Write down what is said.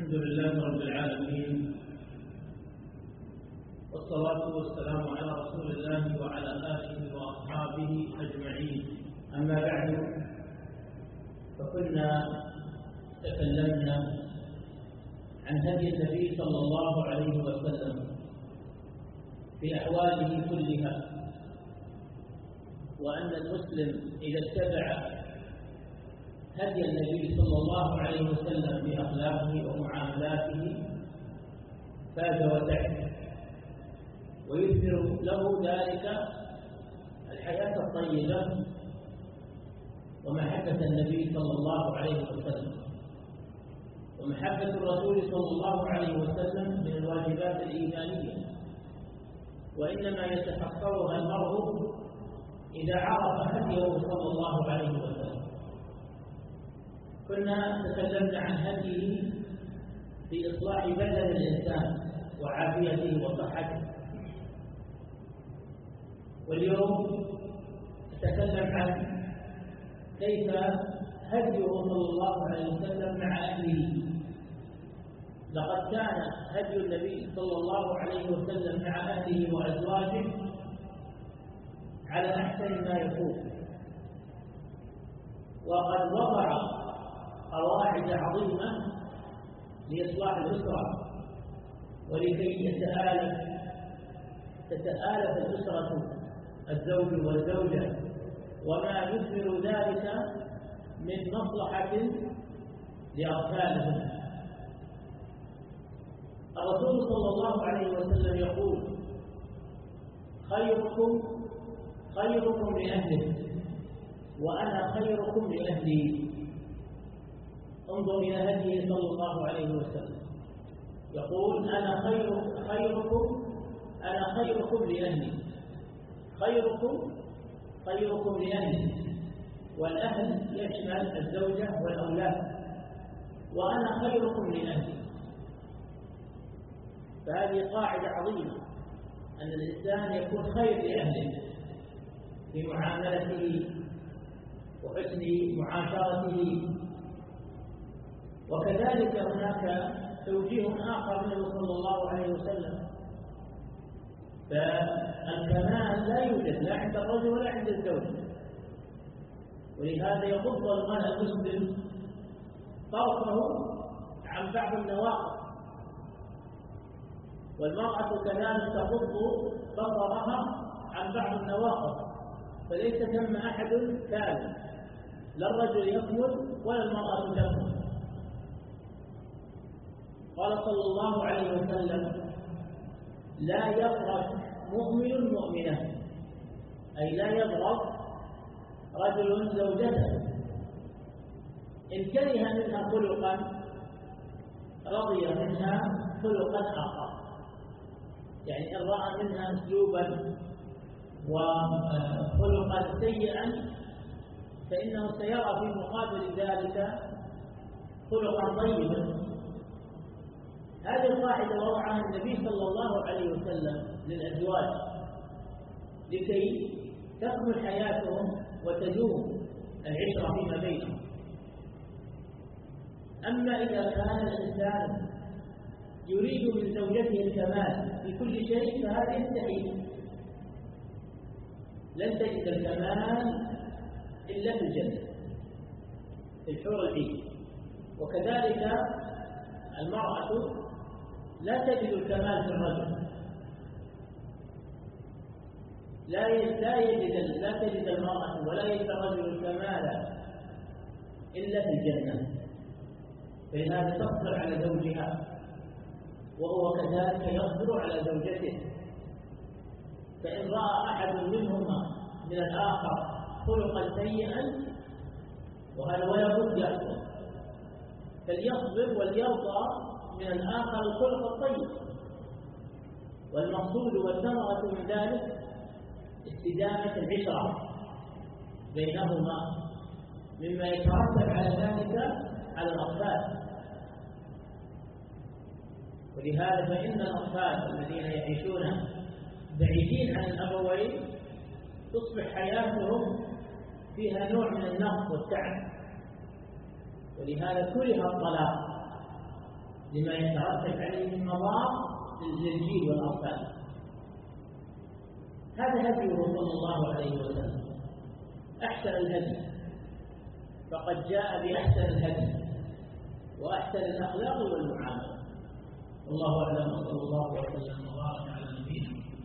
الحمد لله رب العالمين، والصلاة والسلام على رسول الله وعلى آله وأصحابه أجمعين. أما بعد، فكنا تكلمنا عن هدي النبي صلى الله عليه وسلم في أحواله كلها، وأن المسلم إذا اتبع هدي النبي صلى الله عليه وسلم في أخلاقه ومعاملاته فاز وسعد، ويثمر له ذلك الحياة الطيبة ومحبة النبي صلى الله عليه وسلم. ومحبة الرسول صلى الله عليه وسلم من الواجبات الإيمانية، وإنما يتحققها المرء إذا عرف هديه صلى الله عليه وسلم. كنا تكلمنا عن هديه في إصلاح بدن الإنسان وعافيته وصحته، واليوم نتكلم عن كيف هديه صلى الله عليه وسلم مع أهله. لقد كان هدي النبي صلى الله عليه وسلم مع أهله وأزواجه على أحسن ما يكون، وقد وضع قواعد عظيمة لإصلاح الأسرة، ولكي تتآلف الأسرة الزوج والزوجة، وما يثمر ذلك من مصلحة لأطفالهم. الرسول صلى الله عليه وسلم يقول: خيركم لأهله وأنا خيركم لأهلي. انظر إلى هديه صلى الله عليه وسلم، يقول: أنا خيركم لأهلي. خيركم لأهلي، والأهل يشمل الزوجة والأولاد، وأنا خيركم لأهلي. فهذه قاعدة عظيمة، أن الإنسان يكون خير لأهله في معاملته وحسن معاشرته. وكذلك هناك توجيه آخر منه صلى الله عليه وسلم، فالكمال لا يوجد لا عند الرجل ولا عند الزوج، ولهذا يغض المرء المسلم طرفه عن بعض النواقص، والمرأة كذلك تغض بصرها عن بعض النواقص، فليس ثم أحد كامل، لا الرجل يكمل ولا المرأة تكمل. قال صلى الله عليه وسلم: لا يغرب مؤمن مؤمنة، أي لا يغرب رجل زوجته إن كره منها خلقا رضي منها خلقا آخر، يعني إن رأى منها أسلوبا وخلقا سيئا فإنه سيرى في مقابل ذلك خلقا طيبا. هذه القاعدة وضعها النبي صلى الله عليه وسلم للأزواج لكي تكمل حياتهم وتدوم العشرة فيما بينهم. أما إذا كان الإنسان يريد من زوجته الكمال في كل شيء فهذا يستحيل، لن تجد الكمال إلا في الجنة في الحور العين. وكذلك المرأة لا تجد الكمال في الرجل، لا تجد المرأة ولا يجد الرجل الكمال إلا في الجنة، فلهذا تصبر على زوجها وهو كذلك يصبر على زوجته. فإن رأى أحد منهما من الآخر خلقا سيئا، وهذا ولا بد يحصل، فليصبر وليرضى من الآخر الخلق الطيب. والمقصود والثمرة من ذلك استدامة العشرة بينهما، مما يترتب على ذلك على الأطفال. ولهذا فإن الأطفال الذين يعيشون بعيدين عن الأبوين تصبح حياتهم فيها نوع من النقص والتعب، ولهذا كره الطلاق لما يترتب عليه من مضار للجيل والأطفال. هذا هديه صلى الله عليه وسلم، أحسن الهدي، فقد جاء بأحسن الهدي وأحسن الأخلاق والمعاملة. والله أعلم، صلى الله وسلم وبارك على نبينا.